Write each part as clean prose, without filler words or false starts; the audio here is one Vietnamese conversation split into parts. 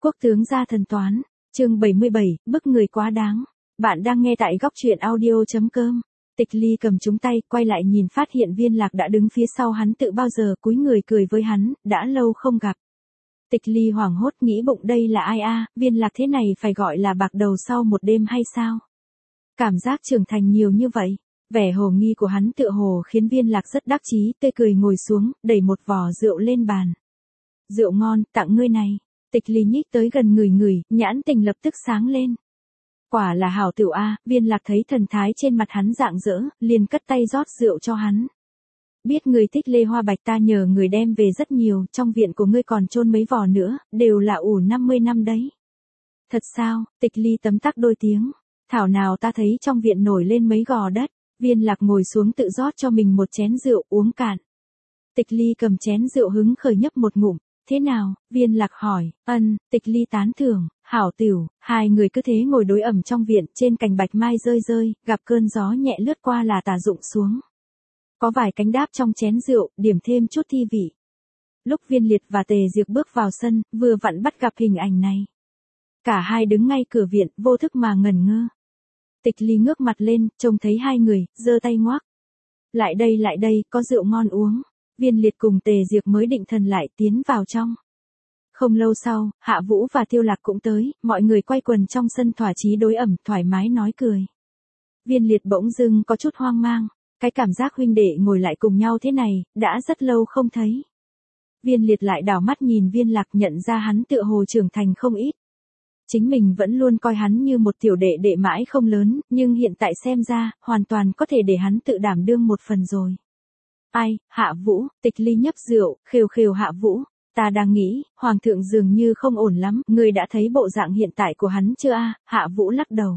Quốc tướng gia thần toán, chương 77, bức người quá đáng. Bạn đang nghe tại góc truyện audio.com. Tịch Ly cầm chúng tay, quay lại nhìn phát hiện Viên Lạc đã đứng phía sau hắn tự bao giờ cúi người cười với hắn, đã lâu không gặp. Tịch Ly hoảng hốt nghĩ bụng đây là ai a, Viên Lạc thế này phải gọi là bạc đầu sau một đêm hay sao? Cảm giác trưởng thành nhiều như vậy. Vẻ hồ nghi của hắn tựa hồ khiến Viên Lạc rất đắc chí, tươi cười ngồi xuống, đẩy một vò rượu lên bàn. Rượu ngon, tặng ngươi này. Tịch Ly nhích tới gần người, nhãn tình lập tức sáng lên. Quả là hảo tửu a, Viên Lạc thấy thần thái trên mặt hắn rạng rỡ, liền cất tay rót rượu cho hắn. Biết người thích lê hoa bạch, ta nhờ người đem về rất nhiều, trong viện của ngươi còn chôn mấy vò nữa, đều là ủ 50 năm đấy. Thật sao? Tịch Ly tấm tắc đôi tiếng. Thảo nào ta thấy trong viện nổi lên mấy gò đất. Viên Lạc ngồi xuống tự rót cho mình một chén rượu uống cạn. Tịch Ly cầm chén rượu hứng khởi nhấp một ngụm. Thế nào? Viên Lạc hỏi. Tịch Ly tán thưởng. Hảo tửu. Hai người cứ thế ngồi đối ẩm trong viện, trên cành bạch mai rơi, gặp cơn gió nhẹ lướt qua là tà rụng xuống. Có vài cánh đáp trong chén rượu, điểm thêm chút thi vị. Lúc Viên Liệt và Tề Diệp bước vào sân, vừa vặn bắt gặp hình ảnh này. Cả hai đứng ngay cửa viện, vô thức mà ngẩn ngơ. Tịch Ly ngước mặt lên, trông thấy hai người, giơ tay ngoác. Lại đây, có rượu ngon uống. Viên Liệt cùng Tề Diệp mới định thần lại tiến vào trong. Không lâu sau, Hạ Vũ và Tiêu Lạc cũng tới, mọi người quay quần trong sân thỏa chí đối ẩm, thoải mái nói cười. Viên Liệt bỗng dưng có chút hoang mang, cái cảm giác huynh đệ ngồi lại cùng nhau thế này, đã rất lâu không thấy. Viên Liệt lại đảo mắt nhìn Viên Lạc, nhận ra hắn tựa hồ trưởng thành không ít. Chính mình vẫn luôn coi hắn như một tiểu đệ đệ mãi không lớn, nhưng hiện tại xem ra, hoàn toàn có thể để hắn tự đảm đương một phần rồi. Ai, Hạ Vũ, Tịch Ly nhấp rượu, khều Hạ Vũ. Ta đang nghĩ, Hoàng thượng dường như không ổn lắm, ngươi đã thấy bộ dạng hiện tại của hắn chưa a? Hạ Vũ lắc đầu.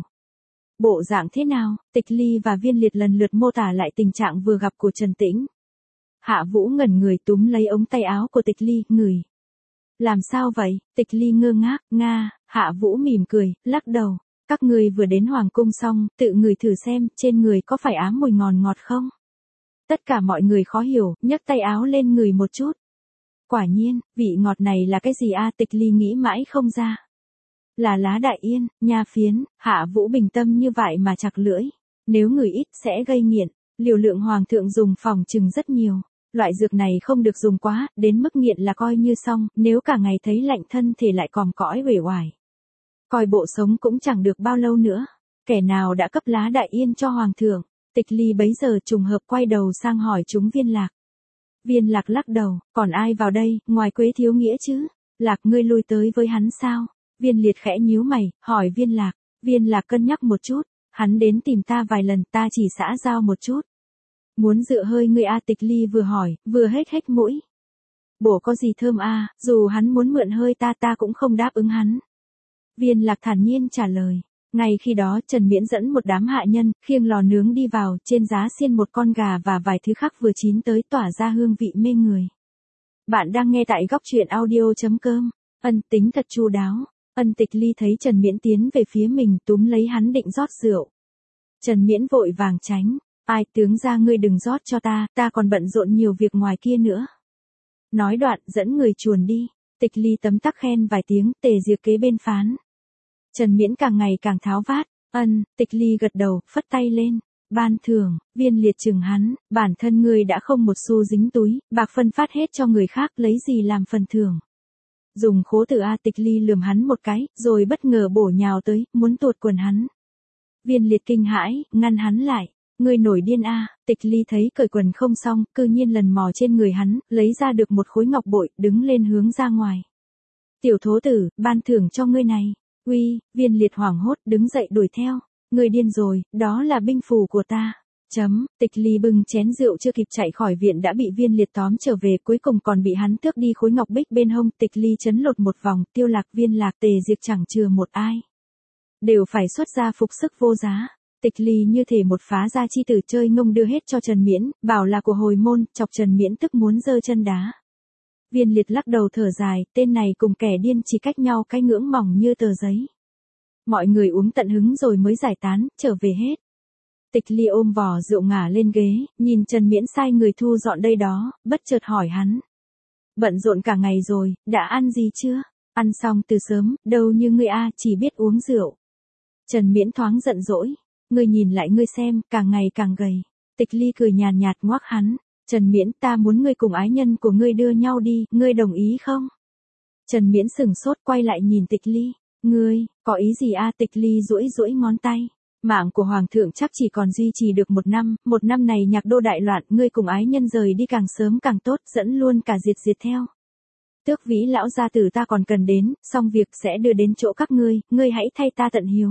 Bộ dạng thế nào? Tịch Ly và Viên Liệt lần lượt mô tả lại tình trạng vừa gặp của Trần Tĩnh. Hạ Vũ ngẩn người túm lấy ống tay áo của Tịch Ly, ngửi. Làm sao vậy? Tịch Ly ngơ ngác, Hạ Vũ mỉm cười, lắc đầu. Các ngươi vừa đến Hoàng cung xong, tự ngửi thử xem, trên người có phải ám mùi ngọt không? Tất cả mọi người khó hiểu, nhấc tay áo lên ngửi một chút. Quả nhiên, vị ngọt này là cái gì a? Tịch Ly nghĩ mãi không ra. Là lá đại yên, nha phiến. Hạ Vũ bình tâm như vậy mà chặt lưỡi. Nếu ngửi ít sẽ gây nghiện. Liều lượng Hoàng thượng dùng phòng chừng rất nhiều. Loại dược này không được dùng quá, đến mức nghiện là coi như xong, nếu cả ngày thấy lạnh thân thì lại còm cõi uể oải. Coi bộ sống cũng chẳng được bao lâu nữa. Kẻ nào đã cấp lá đại yên cho Hoàng thượng? Tịch Ly bấy giờ trùng hợp quay đầu sang hỏi chúng Viên Lạc. Viên Lạc lắc đầu, còn ai vào đây, ngoài Quế Thiếu Nghĩa chứ? Lạc, ngươi lui tới với hắn sao? Viên Liệt khẽ nhíu mày, hỏi Viên Lạc. Viên Lạc cân nhắc một chút, hắn đến tìm ta vài lần, ta chỉ xã giao một chút. Muốn dựa hơi ngươi a? Tịch Ly vừa hỏi, vừa hết mũi. Bổ có gì thơm a, dù hắn muốn mượn hơi ta cũng không đáp ứng hắn. Viên Lạc thản nhiên trả lời. Ngay khi đó Trần Miễn dẫn một đám hạ nhân, khiêng lò nướng đi vào, trên giá xiên một con gà và vài thứ khác vừa chín tới, tỏa ra hương vị mê người. Bạn đang nghe tại góc truyện audio.com. Tính thật chu đáo. Tịch Ly thấy Trần Miễn tiến về phía mình, túm lấy hắn định rót rượu. Trần Miễn vội vàng tránh. Ai, tướng gia ngươi đừng rót cho ta còn bận rộn nhiều việc ngoài kia nữa. Nói đoạn, dẫn người chuồn đi. Tịch Ly tấm tắc khen vài tiếng, Tề Diệp kế bên phán. Trần Miễn càng ngày càng tháo vát. Tịch Ly gật đầu, phất tay lên. Ban thưởng. Viên Liệt chừng hắn, bản thân ngươi đã không một xu dính túi, bạc phân phát hết cho người khác, lấy gì làm phần thưởng. Dùng khố tử a? Tịch Ly lườm hắn một cái, rồi bất ngờ bổ nhào tới, muốn tuột quần hắn. Viên Liệt kinh hãi, ngăn hắn lại. Ngươi nổi điên a? Tịch Ly thấy cởi quần không xong, cư nhiên lần mò trên người hắn, lấy ra được một khối ngọc bội, đứng lên hướng ra ngoài. Tiểu thố tử, ban thưởng cho ngươi này. Uy, Viên Liệt hoảng hốt, đứng dậy đuổi theo. Ngươi điên rồi, đó là binh phù của ta. Tịch Ly bưng chén rượu chưa kịp chạy khỏi viện đã bị Viên Liệt tóm trở về, cuối cùng còn bị hắn tước đi khối ngọc bích bên hông. Tịch Ly chấn lột một vòng, Tiêu Lạc, Viên Lạc, Tề Diệp chẳng chừa một ai. Đều phải xuất ra phục sức vô giá. Tịch Ly như thể một phá gia chi tử chơi ngông đưa hết cho Trần Miễn, bảo là của hồi môn, chọc Trần Miễn tức muốn giơ chân đá. Viên Liệt lắc đầu thở dài, tên này cùng kẻ điên chỉ cách nhau cái ngưỡng mỏng như tờ giấy. Mọi người uống tận hứng rồi mới giải tán, trở về hết. Tịch Ly ôm vò rượu ngả lên ghế, nhìn Trần Miễn sai người thu dọn đây đó, bất chợt hỏi hắn. Bận rộn cả ngày rồi, đã ăn gì chưa? Ăn xong từ sớm, đâu như ngươi a, chỉ biết uống rượu. Trần Miễn thoáng giận dỗi, ngươi nhìn lại ngươi xem, càng ngày càng gầy. Tịch Ly cười nhàn nhạt ngoác hắn, Trần Miễn, ta muốn ngươi cùng ái nhân của ngươi đưa nhau đi, ngươi đồng ý không? Trần Miễn sửng sốt quay lại nhìn Tịch Ly, ngươi, có ý gì a? Tịch Ly duỗi duỗi ngón tay. Mạng của Hoàng thượng chắc chỉ còn duy trì được một năm này Nhạc Đô đại loạn, ngươi cùng ái nhân rời đi càng sớm càng tốt, dẫn luôn cả diệt theo. Tước Vĩ lão gia tử ta còn cần đến, xong việc sẽ đưa đến chỗ các ngươi hãy thay ta tận hiếu.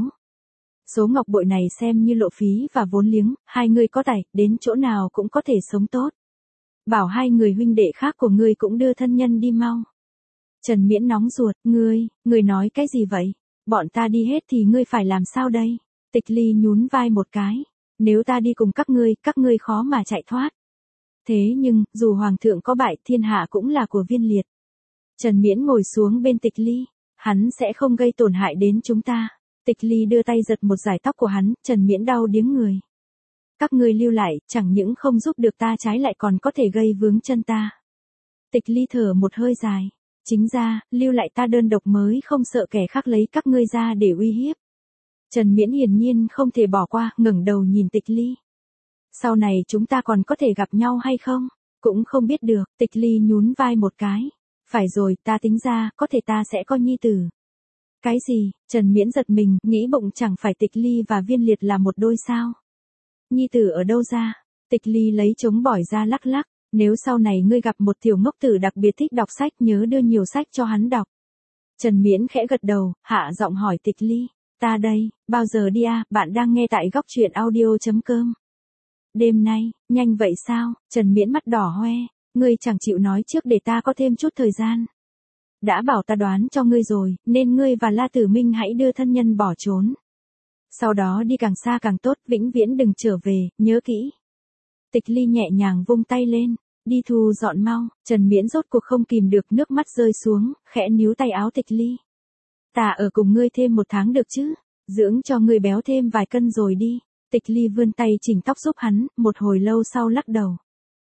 Số ngọc bội này xem như lộ phí và vốn liếng, hai người có tài, đến chỗ nào cũng có thể sống tốt. Bảo hai người huynh đệ khác của ngươi cũng đưa thân nhân đi mau. Trần Miễn nóng ruột, ngươi nói cái gì vậy? Bọn ta đi hết thì ngươi phải làm sao đây? Tịch Ly nhún vai một cái. Nếu ta đi cùng các ngươi khó mà chạy thoát. Thế nhưng, dù Hoàng thượng có bại, thiên hạ cũng là của Viên Liệt. Trần Miễn ngồi xuống bên Tịch Ly. Hắn sẽ không gây tổn hại đến chúng ta. Tịch Ly đưa tay giật một dải tóc của hắn, Trần Miễn đau điếng người. Các ngươi lưu lại, chẳng những không giúp được ta trái lại còn có thể gây vướng chân ta. Tịch Ly thở một hơi dài. Chính ra, lưu lại ta đơn độc mới không sợ kẻ khác lấy các ngươi ra để uy hiếp. Trần Miễn hiển nhiên không thể bỏ qua, ngẩng đầu nhìn Tịch Ly. Sau này chúng ta còn có thể gặp nhau hay không? Cũng không biết được, Tịch Ly nhún vai một cái. Phải rồi, ta tính ra, có thể ta sẽ có nhi tử. Cái gì? Trần Miễn giật mình, nghĩ bụng chẳng phải Tịch Ly và Viên Liệt là một đôi sao? Nhi tử ở đâu ra? Tịch Ly lấy trống bỏi ra lắc lắc. Nếu sau này ngươi gặp một tiểu ngốc tử đặc biệt thích đọc sách, nhớ đưa nhiều sách cho hắn đọc. Trần Miễn khẽ gật đầu, hạ giọng hỏi Tịch Ly. Ta đây, bao giờ đi à? Bạn đang nghe tại góc truyện audio.com. Đêm nay, nhanh vậy sao? Trần Miễn mắt đỏ hoe. Ngươi chẳng chịu nói trước để ta có thêm chút thời gian. Đã bảo ta đoán cho ngươi rồi, nên ngươi và La Tử Minh hãy đưa thân nhân bỏ trốn. Sau đó đi càng xa càng tốt, vĩnh viễn đừng trở về, nhớ kỹ. Tịch Ly nhẹ nhàng vung tay lên, đi thu dọn mau. Trần Miễn rốt cuộc không kìm được, nước mắt rơi xuống, khẽ níu tay áo Tịch Ly. Ta ở cùng ngươi thêm 1 tháng được chứ, dưỡng cho ngươi béo thêm vài cân rồi đi. Tịch Ly vươn tay chỉnh tóc giúp hắn, một hồi lâu sau lắc đầu.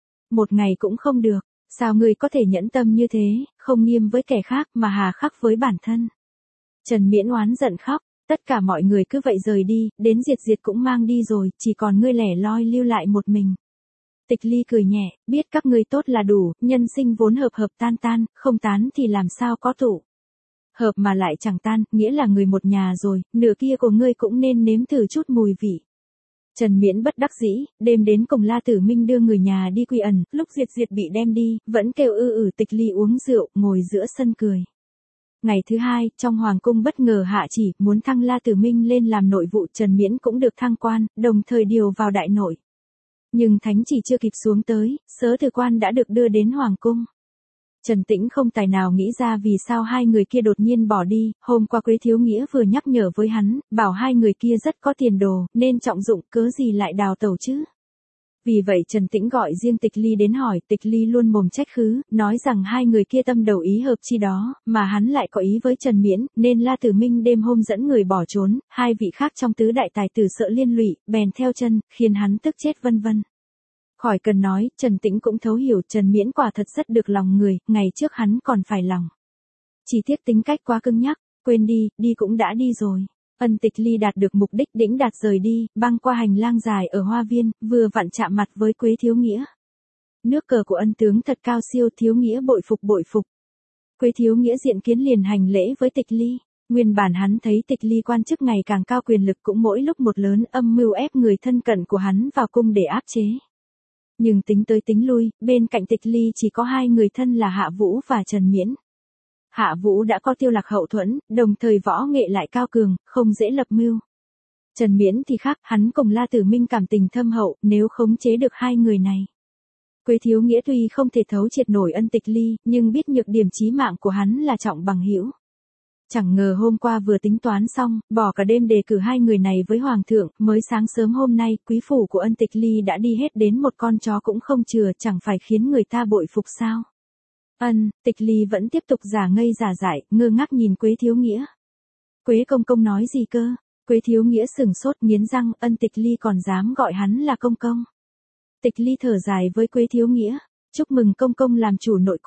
1 ngày cũng không được, sao ngươi có thể nhẫn tâm như thế, không nghiêm với kẻ khác mà hà khắc với bản thân. Trần Miễn oán giận khóc, tất cả mọi người cứ vậy rời đi, đến diệt cũng mang đi rồi, chỉ còn ngươi lẻ loi lưu lại một mình. Tịch Ly cười nhẹ, biết các ngươi tốt là đủ, nhân sinh vốn hợp tan, không tán thì làm sao có tụ. Hợp mà lại chẳng tan, nghĩa là người một nhà rồi, nửa kia của ngươi cũng nên nếm thử chút mùi vị. Trần Miễn bất đắc dĩ, đêm đến cùng La Tử Minh đưa người nhà đi quy ẩn, lúc diệt bị đem đi, vẫn kêu Tịch Ly uống rượu, ngồi giữa sân cười. Ngày thứ 2, trong Hoàng cung bất ngờ hạ chỉ, muốn thăng La Tử Minh lên làm nội vụ, Trần Miễn cũng được thăng quan, đồng thời điều vào đại nội. Nhưng thánh chỉ chưa kịp xuống tới, sớ thư quan đã được đưa đến Hoàng cung. Trần Tĩnh không tài nào nghĩ ra vì sao hai người kia đột nhiên bỏ đi, hôm qua Quế Thiếu Nghĩa vừa nhắc nhở với hắn, bảo hai người kia rất có tiền đồ, nên trọng dụng, cớ gì lại đào tẩu chứ. Vì vậy Trần Tĩnh gọi riêng Tịch Ly đến hỏi, Tịch Ly luôn mồm trách khứ, nói rằng hai người kia tâm đầu ý hợp chi đó, mà hắn lại có ý với Trần Miễn, nên La Tử Minh đêm hôm dẫn người bỏ trốn, hai vị khác trong tứ đại tài tử sợ liên lụy, bèn theo chân, khiến hắn tức chết vân vân. Khỏi cần nói, Trần Tĩnh cũng thấu hiểu Trần Miễn quả thật rất được lòng người, ngày trước hắn còn phải lòng. Chỉ tiếc tính cách quá cứng nhắc, quên đi cũng đã đi rồi. Tịch Ly đạt được mục đích đĩnh đạt rời đi, băng qua hành lang dài ở hoa viên, vừa vặn chạm mặt với Quế Thiếu Nghĩa. Nước cờ của ân tướng thật cao siêu, Thiếu Nghĩa bội phục. Quế Thiếu Nghĩa diện kiến liền hành lễ với Tịch Ly. Nguyên bản hắn thấy Tịch Ly quan chức ngày càng cao, quyền lực cũng mỗi lúc một lớn, âm mưu ép người thân cận của hắn vào cung để áp chế. Nhưng tính tới tính lui, bên cạnh Tịch Ly chỉ có hai người thân là Hạ Vũ và Trần Miễn. Hạ Vũ đã có Tiêu Lạc hậu thuẫn, đồng thời võ nghệ lại cao cường, không dễ lập mưu. Trần Miễn thì khác, hắn cùng La Tử Minh cảm tình thâm hậu, nếu khống chế được hai người này. Quế Thiếu Nghĩa tuy không thể thấu triệt nổi Tịch Ly, nhưng biết nhược điểm chí mạng của hắn là trọng bằng hữu. Chẳng ngờ hôm qua vừa tính toán xong, bỏ cả đêm đề cử hai người này với Hoàng thượng, mới sáng sớm hôm nay, quý phủ của Tịch Ly đã đi hết đến một con chó cũng không chừa, chẳng phải khiến người ta bội phục sao. Tịch Ly vẫn tiếp tục giả ngây giả dại, ngơ ngác nhìn Quế Thiếu Nghĩa. Quế công công nói gì cơ? Quế Thiếu Nghĩa sừng sốt nghiến răng, Tịch Ly còn dám gọi hắn là công công. Tịch Ly thở dài với Quế Thiếu Nghĩa, chúc mừng công công làm chủ nội cung.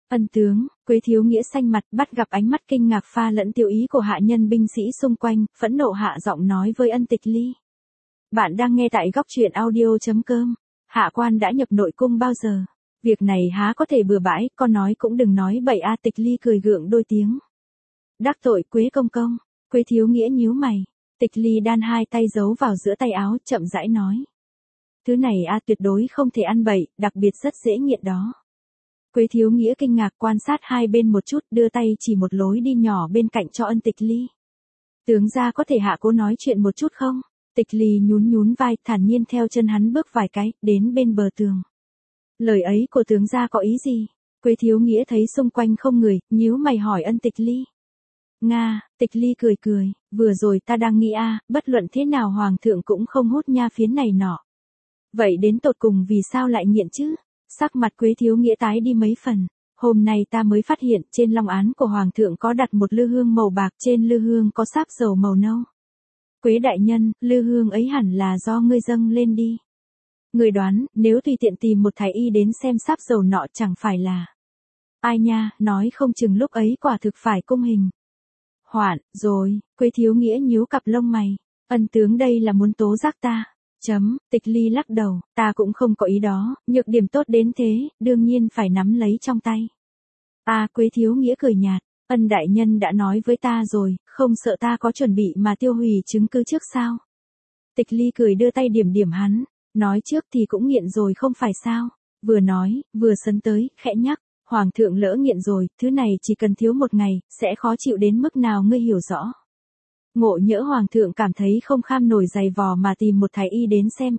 Ân tướng, Quế Thiếu Nghĩa xanh mặt, bắt gặp ánh mắt kinh ngạc pha lẫn tiêu ý của hạ nhân binh sĩ xung quanh, phẫn nộ hạ giọng nói với Ân Tịch Ly. Bạn đang nghe tại góc truyện audio.com. Hạ quan đã nhập nội cung bao giờ? Việc này há có thể bừa bãi, con nói cũng đừng nói bậy a. Tịch Ly cười gượng đôi tiếng. Đắc tội Quế công công. Quế Thiếu Nghĩa nhíu mày. Tịch Ly đan hai tay giấu vào giữa tay áo, chậm rãi nói. Thứ này tuyệt đối không thể ăn bậy, đặc biệt rất dễ nghiện đó. Quế Thiếu Nghĩa kinh ngạc quan sát hai bên một chút, đưa tay chỉ một lối đi nhỏ bên cạnh cho Ân Tịch Ly. Tướng gia có thể hạ cố nói chuyện một chút không? Tịch Ly nhún nhún vai, thản nhiên theo chân hắn bước vài cái, đến bên bờ tường. Lời ấy của tướng gia có ý gì? Quế Thiếu Nghĩa thấy xung quanh không người, nhíu mày hỏi Ân Tịch Ly. Nga, Tịch Ly cười cười, vừa rồi ta đang nghĩ bất luận thế nào hoàng thượng cũng không hút nha phiến này nọ. Vậy đến tột cùng vì sao lại nghiện chứ? Sắc mặt Quế Thiếu Nghĩa tái đi mấy phần. Hôm nay ta mới phát hiện trên long án của hoàng thượng có đặt một lư hương màu bạc, trên lư hương có sáp dầu màu nâu. Quế đại nhân, lư hương ấy hẳn là do ngươi dâng lên đi. Người đoán, nếu tùy tiện tìm một thái y đến xem sáp dầu nọ chẳng phải là. Ai nha, nói không chừng lúc ấy quả thực phải cung hình. Hoạn, rồi, Quế Thiếu Nghĩa nhíu cặp lông mày. Ân tướng đây là muốn tố giác ta. Tịch Ly lắc đầu, ta cũng không có ý đó, nhược điểm tốt đến thế, đương nhiên phải nắm lấy trong tay. Quế Thiếu Nghĩa cười nhạt, Ân đại nhân đã nói với ta rồi, không sợ ta có chuẩn bị mà tiêu hủy chứng cứ trước sao? Tịch Ly cười đưa tay điểm điểm hắn, nói trước thì cũng nghiện rồi không phải sao? Vừa nói, vừa sấn tới, khẽ nhắc, hoàng thượng lỡ nghiện rồi, thứ này chỉ cần thiếu một ngày, sẽ khó chịu đến mức nào ngươi hiểu rõ. Ngộ nhỡ hoàng thượng cảm thấy không kham nổi giày vò mà tìm một thái y đến xem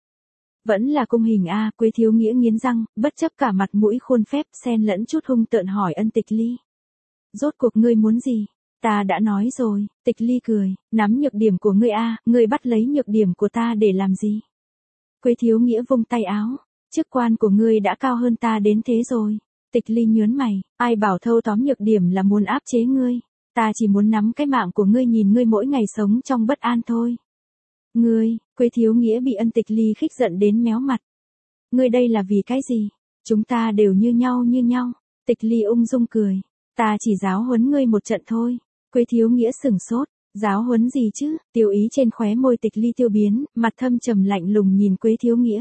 Vẫn là cung hình Quế Thiếu Nghĩa nghiến răng, bất chấp cả mặt mũi khuôn phép xen lẫn chút hung tợn hỏi Ân Tịch Ly. Rốt cuộc ngươi muốn gì? Ta đã nói rồi, Tịch Ly cười, nắm nhược điểm của ngươi ngươi bắt lấy nhược điểm của ta để làm gì? Quế Thiếu Nghĩa vung tay áo, chức quan của ngươi đã cao hơn ta đến thế rồi. Tịch Ly nhớn mày, ai bảo thâu tóm nhược điểm là muốn áp chế ngươi? Ta chỉ muốn nắm cái mạng của ngươi nhìn ngươi mỗi ngày sống trong bất an thôi. Ngươi, Quế Thiếu Nghĩa bị Ân Tịch Ly khích giận đến méo mặt. Ngươi đây là vì cái gì? Chúng ta đều như nhau như nhau. Tịch Ly ung dung cười. Ta chỉ giáo huấn ngươi một trận thôi. Quế Thiếu Nghĩa sửng sốt. Giáo huấn gì chứ? Tiêu ý trên khóe môi Tịch Ly tiêu biến, mặt thâm trầm lạnh lùng nhìn Quế Thiếu Nghĩa.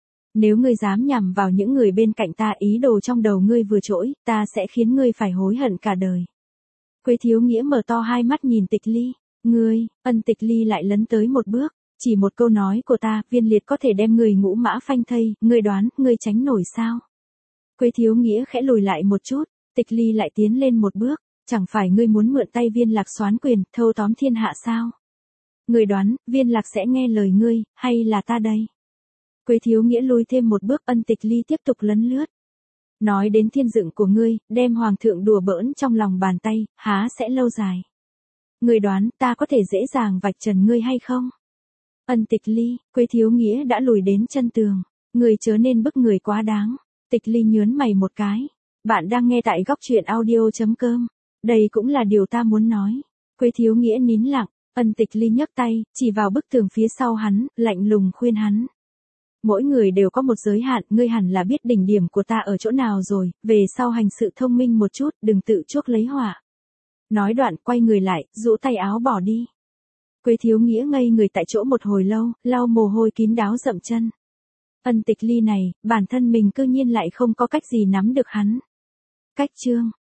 Nếu ngươi dám nhằm vào những người bên cạnh ta, ý đồ trong đầu ngươi vừa trỗi, ta sẽ khiến ngươi phải hối hận cả đời. Quế Thiếu Nghĩa mở to hai mắt nhìn Tịch Ly. Ngươi, Ân Tịch Ly lại lấn tới một bước. Chỉ một câu nói của ta, Viên Liệt có thể đem người ngũ mã phanh thây, ngươi đoán, ngươi tránh nổi sao? Quế Thiếu Nghĩa khẽ lùi lại một chút, Tịch Ly lại tiến lên một bước. Chẳng phải ngươi muốn mượn tay Viên Lạc soán quyền, thâu tóm thiên hạ sao? Ngươi đoán, Viên Lạc sẽ nghe lời ngươi, hay là ta đây? Quế Thiếu Nghĩa lùi thêm một bước, Ân Tịch Ly tiếp tục lấn lướt. Nói đến thiên dựng của ngươi, đem hoàng thượng đùa bỡn trong lòng bàn tay, há sẽ lâu dài. Ngươi đoán ta có thể dễ dàng vạch trần ngươi hay không? Ân Tịch Ly, Quế Thiếu Nghĩa đã lùi đến chân tường. Ngươi chớ nên bức người quá đáng. Tịch Ly nhớn mày một cái. Bạn đang nghe tại góc truyện audio.com. Đây cũng là điều ta muốn nói. Quế Thiếu Nghĩa nín lặng. Ân Tịch Ly nhấc tay, chỉ vào bức tường phía sau hắn, lạnh lùng khuyên hắn. Mỗi người đều có một giới hạn, ngươi hẳn là biết đỉnh điểm của ta ở chỗ nào rồi, về sau hành sự thông minh một chút, đừng tự chuốc lấy họa. Nói đoạn quay người lại, rũ tay áo bỏ đi. Quế Thiếu Nghĩa ngây người tại chỗ một hồi lâu, lau mồ hôi kín đáo dậm chân. Ân Tịch Ly này, bản thân mình cư nhiên lại không có cách gì nắm được hắn. Cách chương